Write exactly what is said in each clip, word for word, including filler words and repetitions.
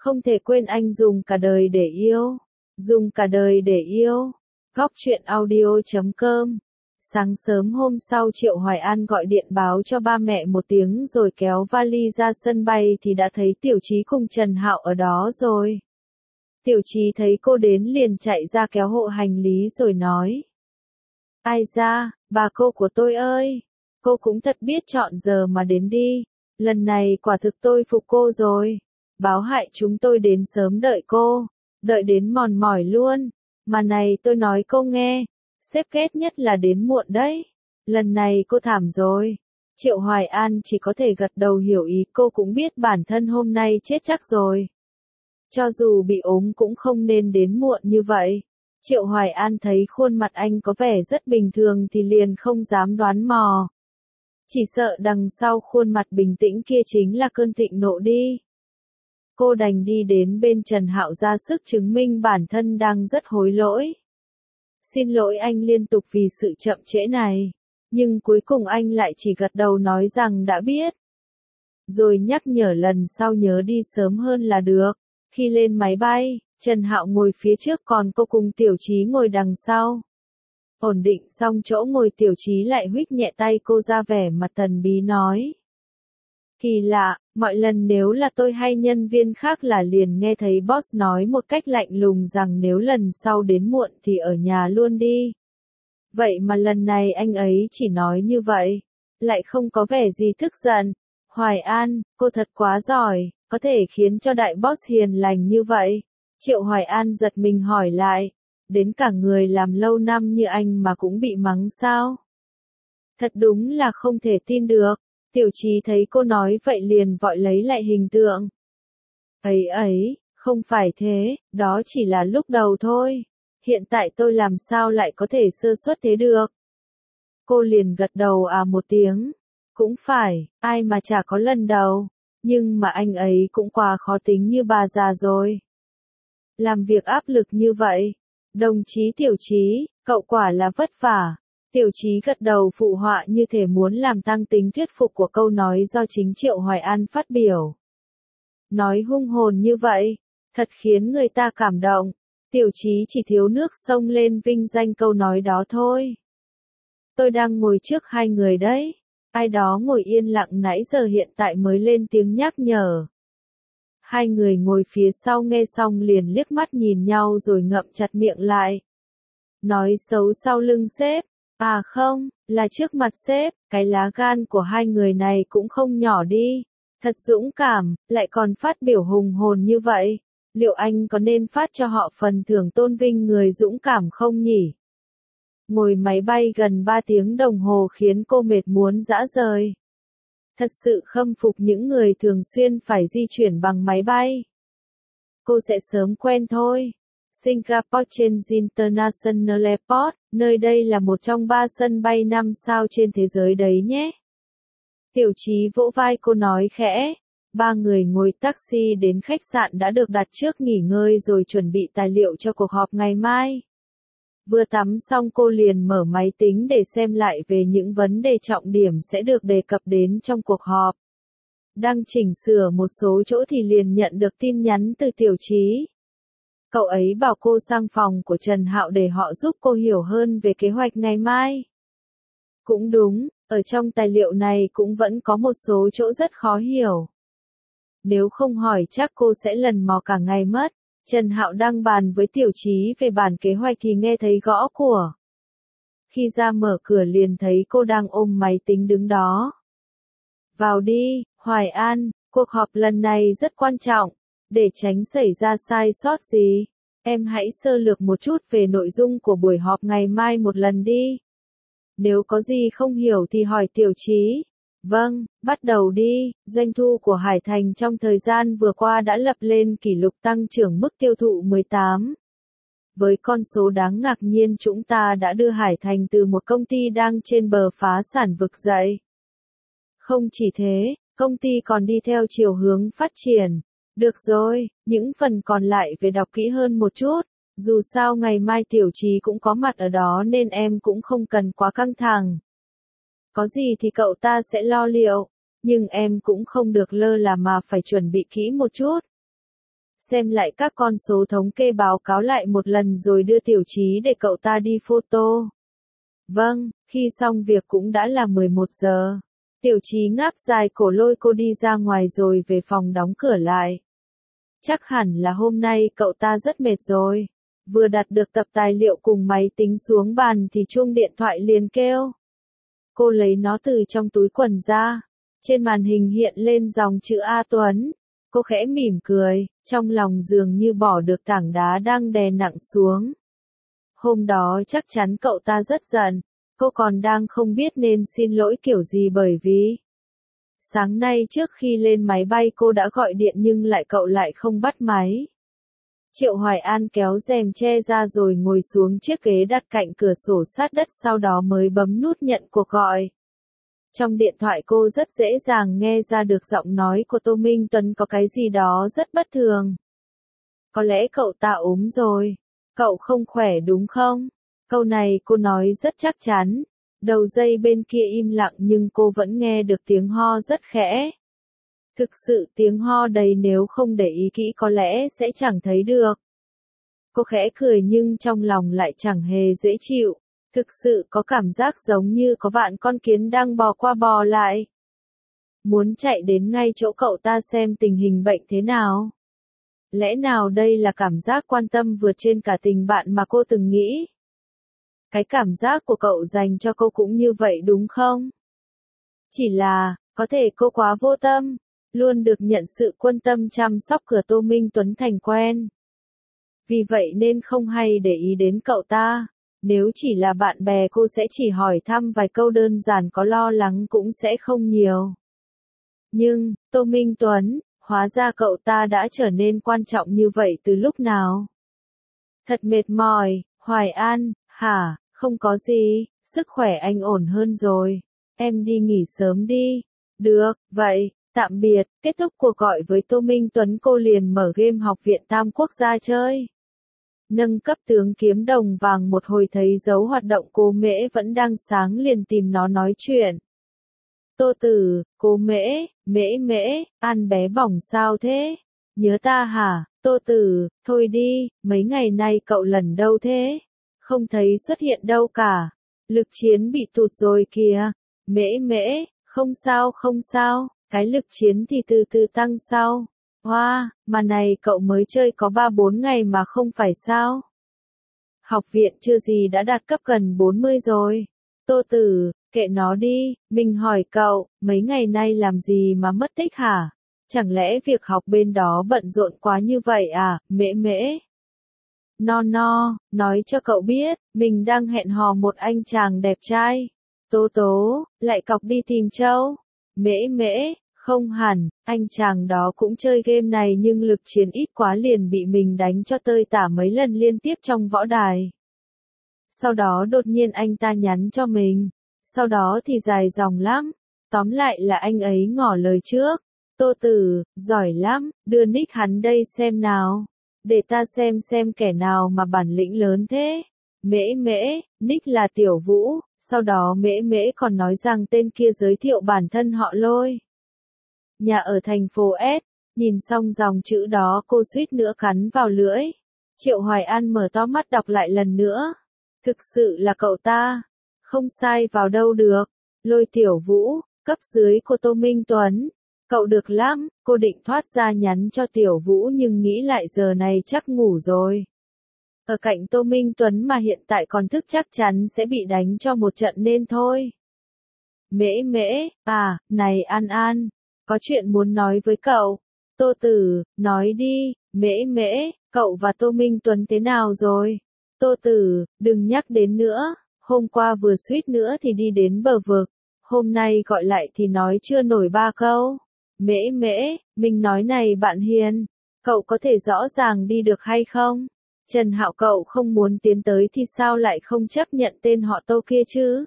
Không thể quên anh dùng cả đời để yêu. Dùng cả đời để yêu. Góc truyện audio chấm com. Sáng sớm hôm sau Triệu Hoài An gọi điện báo cho ba mẹ một tiếng rồi kéo vali ra sân bay thì đã thấy Tiểu Chí cùng Trần Hạo ở đó rồi. Tiểu Chí thấy cô đến liền chạy ra kéo hộ hành lý rồi nói. Ai ra, bà cô của tôi ơi, cô cũng thật biết chọn giờ mà đến đi. Lần này quả thực tôi phục cô rồi. Báo hại chúng tôi đến sớm đợi cô, đợi đến mòn mỏi luôn. Mà này tôi nói cô nghe, sếp ghét nhất là đến muộn đấy. Lần này cô thảm rồi. Triệu Hoài An chỉ có thể gật đầu hiểu ý, cô cũng biết bản thân hôm nay chết chắc rồi. Cho dù bị ốm cũng không nên đến muộn như vậy. Triệu Hoài An thấy khuôn mặt anh có vẻ rất bình thường thì liền không dám đoán mò. Chỉ sợ đằng sau khuôn mặt bình tĩnh kia chính là cơn thịnh nộ đi. Cô đành đi đến bên Trần Hạo ra sức chứng minh bản thân đang rất hối lỗi. Xin lỗi anh liên tục vì sự chậm trễ này. Nhưng cuối cùng anh lại chỉ gật đầu nói rằng đã biết. Rồi nhắc nhở lần sau nhớ đi sớm hơn là được. Khi lên máy bay, Trần Hạo ngồi phía trước còn cô cùng Tiểu Chí ngồi đằng sau. Ổn định xong chỗ ngồi Tiểu Chí lại huých nhẹ tay cô ra vẻ mặt thần bí nói. Kỳ lạ, mọi lần nếu là tôi hay nhân viên khác là liền nghe thấy boss nói một cách lạnh lùng rằng nếu lần sau đến muộn thì ở nhà luôn đi. Vậy mà lần này anh ấy chỉ nói như vậy, lại không có vẻ gì tức giận. Hoài An, cô thật quá giỏi, có thể khiến cho đại boss hiền lành như vậy. Triệu Hoài An giật mình hỏi lại, đến cả người làm lâu năm như anh mà cũng bị mắng sao? Thật đúng là không thể tin được. Tiểu Chí thấy cô nói vậy liền vội lấy lại hình tượng. Ấy ấy, không phải thế, đó chỉ là lúc đầu thôi. Hiện tại tôi làm sao lại có thể sơ suất thế được? Cô liền gật đầu à một tiếng. Cũng phải, ai mà chả có lần đầu. Nhưng mà anh ấy cũng quá khó tính như bà già rồi. Làm việc áp lực như vậy. Đồng chí Tiểu Chí, cậu quả là vất vả. Tiểu Chí gật đầu phụ họa như thể muốn làm tăng tính thuyết phục của câu nói do chính Triệu Hoài An phát biểu. Nói hung hồn như vậy, thật khiến người ta cảm động. Tiểu Chí chỉ thiếu nước sông lên vinh danh câu nói đó thôi. Tôi đang ngồi trước hai người đấy. Ai đó ngồi yên lặng nãy giờ hiện tại mới lên tiếng nhắc nhở. Hai người ngồi phía sau nghe xong liền liếc mắt nhìn nhau rồi ngậm chặt miệng lại. Nói xấu sau lưng sếp. À không, là trước mặt sếp, cái lá gan của hai người này cũng không nhỏ đi. Thật dũng cảm, lại còn phát biểu hùng hồn như vậy. Liệu anh có nên phát cho họ phần thưởng tôn vinh người dũng cảm không nhỉ? Ngồi máy bay gần ba tiếng đồng hồ khiến cô mệt muốn rã rời. Thật sự khâm phục những người thường xuyên phải di chuyển bằng máy bay. Cô sẽ sớm quen thôi. Singapore Changi International Airport, nơi đây là một trong ba sân bay năm sao trên thế giới đấy nhé. Tiểu Chí vỗ vai cô nói khẽ. Ba người ngồi taxi đến khách sạn đã được đặt trước nghỉ ngơi rồi chuẩn bị tài liệu cho cuộc họp ngày mai. Vừa tắm xong cô liền mở máy tính để xem lại về những vấn đề trọng điểm sẽ được đề cập đến trong cuộc họp. Đang chỉnh sửa một số chỗ thì liền nhận được tin nhắn từ Tiểu Chí. Cậu ấy bảo cô sang phòng của Trần Hạo để họ giúp cô hiểu hơn về kế hoạch ngày mai. Cũng đúng, ở trong tài liệu này cũng vẫn có một số chỗ rất khó hiểu. Nếu không hỏi chắc cô sẽ lần mò cả ngày mất. Trần Hạo đang bàn với Tiểu Chí về bản kế hoạch thì nghe thấy gõ cửa. Khi ra mở cửa liền thấy cô đang ôm máy tính đứng đó. Vào đi, Hoài An, cuộc họp lần này rất quan trọng. Để tránh xảy ra sai sót gì, em hãy sơ lược một chút về nội dung của buổi họp ngày mai một lần đi. Nếu có gì không hiểu thì hỏi Tiểu Chí. Vâng, bắt đầu đi. Doanh thu của Hải Thành trong thời gian vừa qua đã lập lên kỷ lục tăng trưởng mức tiêu thụ mười tám. Với con số đáng ngạc nhiên chúng ta đã đưa Hải Thành từ một công ty đang trên bờ phá sản vực dậy. Không chỉ thế, công ty còn đi theo chiều hướng phát triển. Được rồi, những phần còn lại về đọc kỹ hơn một chút. Dù sao ngày mai Tiểu Chí cũng có mặt ở đó nên em cũng không cần quá căng thẳng. Có gì thì cậu ta sẽ lo liệu, nhưng em cũng không được lơ là mà phải chuẩn bị kỹ một chút. xem lại các con số thống kê báo cáo lại một lần rồi đưa Tiểu Chí để cậu ta đi photo. Vâng, khi xong việc cũng đã là mười một giờ. Tiểu Chí ngáp dài cổ lôi cô đi ra ngoài rồi về phòng đóng cửa lại. Chắc hẳn là hôm nay cậu ta rất mệt rồi. Vừa đặt được tập tài liệu cùng máy tính xuống bàn thì chuông điện thoại liền kêu. Cô lấy nó từ trong túi quần ra. Trên màn hình hiện lên dòng chữ A Tuấn. Cô khẽ mỉm cười, trong lòng dường như bỏ được tảng đá đang đè nặng xuống. Hôm đó chắc chắn cậu ta rất giận. Cô còn đang không biết nên xin lỗi kiểu gì bởi vì sáng nay trước khi lên máy bay cô đã gọi điện nhưng lại cậu lại không bắt máy. Triệu Hoài An kéo rèm che ra rồi ngồi xuống chiếc ghế đặt cạnh cửa sổ sát đất sau đó mới bấm nút nhận cuộc gọi. Trong điện thoại cô rất dễ dàng nghe ra được giọng nói của Tô Minh Tuấn có cái gì đó rất bất thường. Có lẽ cậu ta ốm rồi. Cậu không khỏe đúng không? Câu này cô nói rất chắc chắn. Đầu dây bên kia im lặng nhưng cô vẫn nghe được tiếng ho rất khẽ. Thực sự tiếng ho đầy nếu không để ý kỹ có lẽ sẽ chẳng thấy được. Cô khẽ cười nhưng trong lòng lại chẳng hề dễ chịu. Thực sự có cảm giác giống như có vạn con kiến đang bò qua bò lại. Muốn chạy đến ngay chỗ cậu ta xem tình hình bệnh thế nào. Lẽ nào đây là cảm giác quan tâm vượt trên cả tình bạn mà cô từng nghĩ? Cái cảm giác của cậu dành cho cô cũng như vậy đúng không? Chỉ là, có thể cô quá vô tâm, luôn được nhận sự quan tâm chăm sóc của Tô Minh Tuấn thành quen. Vì vậy nên không hay để ý đến cậu ta. Nếu chỉ là bạn bè cô sẽ chỉ hỏi thăm vài câu đơn giản, có lo lắng cũng sẽ không nhiều. Nhưng, Tô Minh Tuấn, hóa ra cậu ta đã trở nên quan trọng như vậy từ lúc nào? Thật mệt mỏi, Hoài An, hả, không có gì, sức khỏe anh ổn hơn rồi. Em đi nghỉ sớm đi. Được, vậy, tạm biệt. Kết thúc cuộc gọi với Tô Minh Tuấn cô liền mở game Học viện Tam Quốc ra chơi. Nâng cấp tướng kiếm đồng vàng một hồi thấy dấu hoạt động Cô Mễ vẫn đang sáng liền tìm nó nói chuyện. Tô Tử, Cô Mễ, Mễ Mễ, An bé bỏng sao thế? Nhớ ta hả? Tô Tử, thôi đi, mấy ngày nay cậu lần đâu thế? Không thấy xuất hiện đâu cả. Lực chiến bị tụt rồi kìa. Mễ Mễ, không sao không sao, cái lực chiến thì từ từ tăng sau. Hoa, wow, mà này cậu mới chơi có ba bốn ngày mà không phải sao? Học viện chưa gì đã đạt cấp gần bốn mươi rồi. Tô Tử, kệ nó đi, mình hỏi cậu, mấy ngày nay làm gì mà mất tích hả? Chẳng lẽ việc học bên đó bận rộn quá như vậy à, Mễ Mễ? No no, nói cho cậu biết, mình đang hẹn hò một anh chàng đẹp trai. Tố Tố, lại cọc đi tìm Châu. Mễ Mễ, không hẳn, anh chàng đó cũng chơi game này nhưng lực chiến ít quá liền bị mình đánh cho tơi tả mấy lần liên tiếp trong võ đài. Sau đó đột nhiên anh ta nhắn cho mình. Sau đó thì dài dòng lắm. Tóm lại là anh ấy ngỏ lời trước. Tô Tử, giỏi lắm, đưa nick hắn đây xem nào. Để ta xem xem kẻ nào mà bản lĩnh lớn thế. Mễ Mễ, nick là Tiểu Vũ. Sau đó Mễ Mễ còn nói rằng tên kia giới thiệu bản thân họ Lôi. Nhà ở thành phố S. Nhìn xong dòng chữ đó cô suýt nữa cắn vào lưỡi. Triệu Hoài An mở to mắt đọc lại lần nữa. Thực sự là cậu ta. Không sai vào đâu được. Lôi Tiểu Vũ, cấp dưới của Tô Minh Tuấn. Cậu được lắm, cô định thoát ra nhắn cho Tiểu Vũ nhưng nghĩ lại giờ này chắc ngủ rồi. Ở cạnh Tô Minh Tuấn mà hiện tại còn thức chắc chắn sẽ bị đánh cho một trận nên thôi. Mễ Mễ, à, này An An, có chuyện muốn nói với cậu. Tô Tử, nói đi, Mễ Mễ, cậu và Tô Minh Tuấn thế nào rồi? Tô Tử, đừng nhắc đến nữa, hôm qua vừa suýt nữa thì đi đến bờ vực, hôm nay gọi lại thì nói chưa nổi ba câu. Mễ Mễ, mình nói này bạn Hiền, cậu có thể rõ ràng đi được hay không? Trần Hạo cậu không muốn tiến tới thì sao lại không chấp nhận tên họ Tô kia chứ?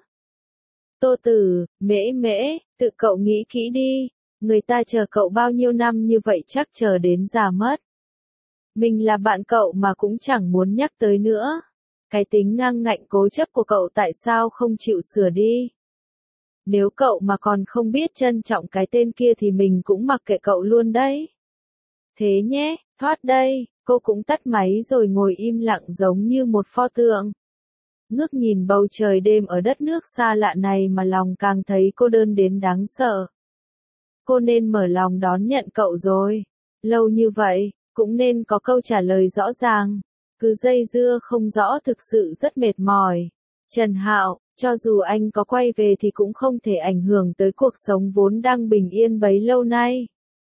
Tô Tử, Mễ Mễ, tự cậu nghĩ kỹ đi, người ta chờ cậu bao nhiêu năm như vậy chắc chờ đến già mất. Mình là bạn cậu mà cũng chẳng muốn nhắc tới nữa. Cái tính ngang ngạnh cố chấp của cậu tại sao không chịu sửa đi? Nếu cậu mà còn không biết trân trọng cái tên kia thì mình cũng mặc kệ cậu luôn đấy. Thế nhé, Thoát đây, cô cũng tắt máy rồi ngồi im lặng giống như một pho tượng. Ngước nhìn bầu trời đêm ở đất nước xa lạ này mà lòng càng thấy cô đơn đến đáng sợ. Cô nên mở lòng đón nhận cậu rồi. Lâu như vậy, cũng nên có câu trả lời rõ ràng. Cứ dây dưa không rõ thực sự rất mệt mỏi. Trần Hạo, cho dù anh có quay về thì cũng không thể ảnh hưởng tới cuộc sống vốn đang bình yên bấy lâu nay.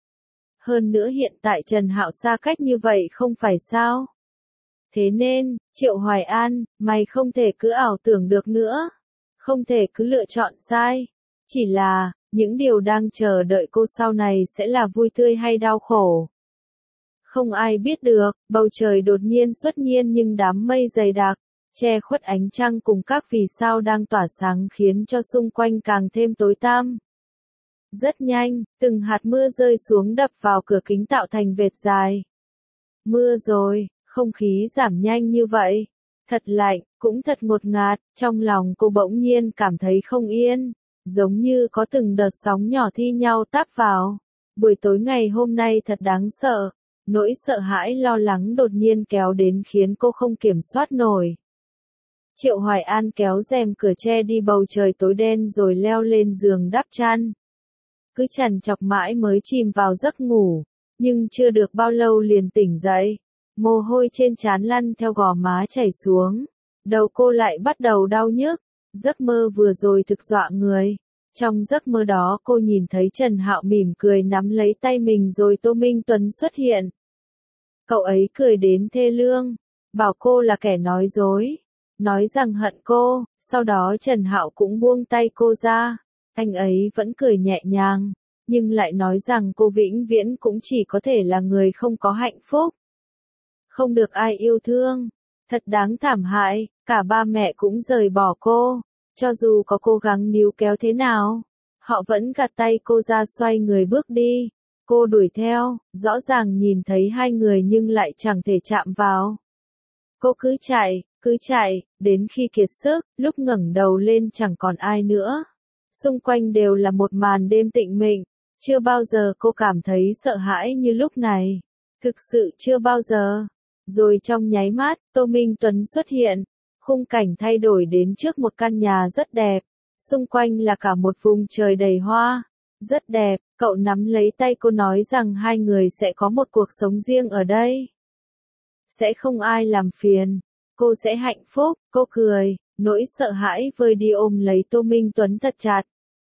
Hơn nữa hiện tại Trần Hạo xa cách như vậy không phải sao? Thế nên, Triệu Hoài An, mày không thể cứ ảo tưởng được nữa. Không thể cứ lựa chọn sai. Chỉ là, những điều đang chờ đợi cô sau này sẽ là vui tươi hay đau khổ. Không ai biết được, bầu trời đột nhiên xuất nhiên nhưng đám mây dày đặc, che khuất ánh trăng cùng các vì sao đang tỏa sáng khiến cho xung quanh càng thêm tối tăm. Rất nhanh, từng hạt mưa rơi xuống đập vào cửa kính tạo thành vệt dài. Mưa rồi, không khí giảm nhanh như vậy. Thật lạnh, cũng thật ngột ngạt, trong lòng cô bỗng nhiên cảm thấy không yên, giống như có từng đợt sóng nhỏ thi nhau táp vào. Buổi tối ngày hôm nay thật đáng sợ, nỗi sợ hãi lo lắng đột nhiên kéo đến khiến cô không kiểm soát nổi. Triệu Hoài An kéo rèm cửa che đi bầu trời tối đen rồi leo lên giường đắp chăn. Cứ trằn trọc mãi mới chìm vào giấc ngủ, nhưng chưa được bao lâu liền tỉnh dậy. Mồ hôi trên trán lăn theo gò má chảy xuống. Đầu cô lại bắt đầu đau nhức. Giấc mơ vừa rồi thực dọa người. Trong giấc mơ đó cô nhìn thấy Trần Hạo mỉm cười nắm lấy tay mình rồi Tô Minh Tuấn xuất hiện. Cậu ấy cười đến thê lương, bảo cô là kẻ nói dối, nói rằng hận cô, sau đó Trần Hạo cũng buông tay cô ra. Anh ấy vẫn cười nhẹ nhàng, nhưng lại nói rằng cô vĩnh viễn cũng chỉ có thể là người không có hạnh phúc. Không được ai yêu thương, thật đáng thảm hại, cả ba mẹ cũng rời bỏ cô, cho dù có cố gắng níu kéo thế nào, họ vẫn gạt tay cô ra xoay người bước đi. Cô đuổi theo, rõ ràng nhìn thấy hai người nhưng lại chẳng thể chạm vào. Cô cứ chạy, cứ chạy, đến khi kiệt sức, lúc ngẩng đầu lên chẳng còn ai nữa. Xung quanh đều là một màn đêm tĩnh mịch, chưa bao giờ cô cảm thấy sợ hãi như lúc này. Thực sự chưa bao giờ. Rồi trong nháy mắt, Tô Minh Tuấn xuất hiện, khung cảnh thay đổi đến trước một căn nhà rất đẹp, xung quanh là cả một vùng trời đầy hoa, rất đẹp, cậu nắm lấy tay cô nói rằng hai người sẽ có một cuộc sống riêng ở đây. Sẽ không ai làm phiền, cô sẽ hạnh phúc, cô cười, nỗi sợ hãi vơi đi ôm lấy Tô Minh Tuấn thật chặt.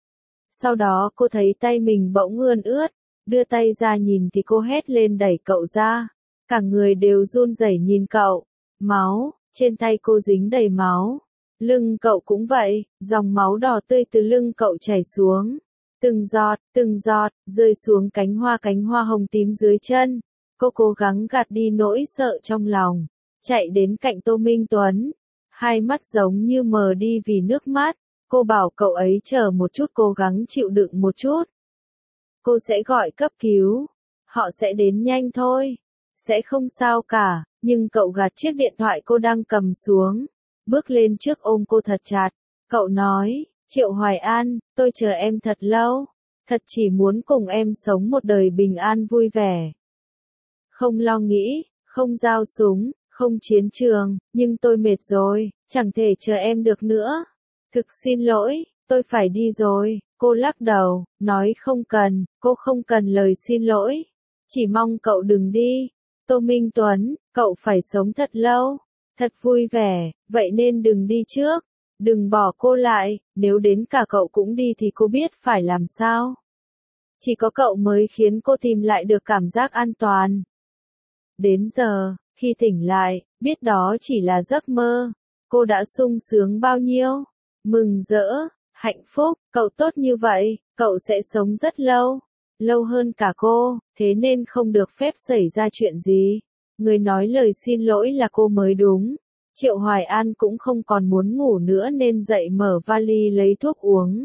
Sau đó cô thấy tay mình bỗng ươn ướt, đưa tay ra nhìn thì cô hét lên đẩy cậu ra. Cả người đều run rẩy nhìn cậu. Máu, trên tay cô dính đầy máu. Lưng cậu cũng vậy, dòng máu đỏ tươi từ lưng cậu chảy xuống. Từng giọt, từng giọt, rơi xuống cánh hoa cánh hoa hồng tím dưới chân. Cô cố gắng gạt đi nỗi sợ trong lòng. Chạy đến cạnh Tô Minh Tuấn. Hai mắt giống như mờ đi vì nước mắt. Cô bảo cậu ấy chờ một chút, cố gắng chịu đựng một chút. Cô sẽ gọi cấp cứu. Họ sẽ đến nhanh thôi. Sẽ không sao cả, nhưng cậu gạt chiếc điện thoại cô đang cầm xuống. Bước lên trước ôm cô thật chặt. Cậu nói, Triệu Hoài An, tôi chờ em thật lâu. Thật chỉ muốn cùng em sống một đời bình an vui vẻ. Không lo nghĩ, không giao súng, không chiến trường, nhưng tôi mệt rồi, chẳng thể chờ em được nữa. Thực xin lỗi, tôi phải đi rồi. Cô lắc đầu, nói không cần, cô không cần lời xin lỗi. Chỉ mong cậu đừng đi. Tô Minh Tuấn, cậu phải sống thật lâu, thật vui vẻ, vậy nên đừng đi trước, đừng bỏ cô lại, nếu đến cả cậu cũng đi thì cô biết phải làm sao. Chỉ có cậu mới khiến cô tìm lại được cảm giác an toàn. Đến giờ, khi tỉnh lại, biết đó chỉ là giấc mơ, cô đã sung sướng bao nhiêu, mừng rỡ, hạnh phúc, cậu tốt như vậy, cậu sẽ sống rất lâu. Lâu hơn cả cô, thế nên không được phép xảy ra chuyện gì. Người nói lời xin lỗi là cô mới đúng. Triệu Hoài An cũng không còn muốn ngủ nữa nên dậy mở vali lấy thuốc uống.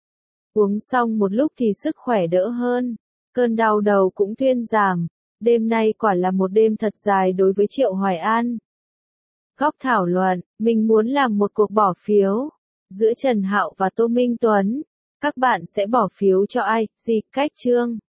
Uống xong một lúc thì sức khỏe đỡ hơn. Cơn đau đầu cũng thuyên giảm. Đêm nay quả là một đêm thật dài đối với Triệu Hoài An. Góc thảo luận, mình muốn làm một cuộc bỏ phiếu. Giữa Trần Hạo và Tô Minh Tuấn. Các bạn sẽ bỏ phiếu cho ai, gì, cách chương.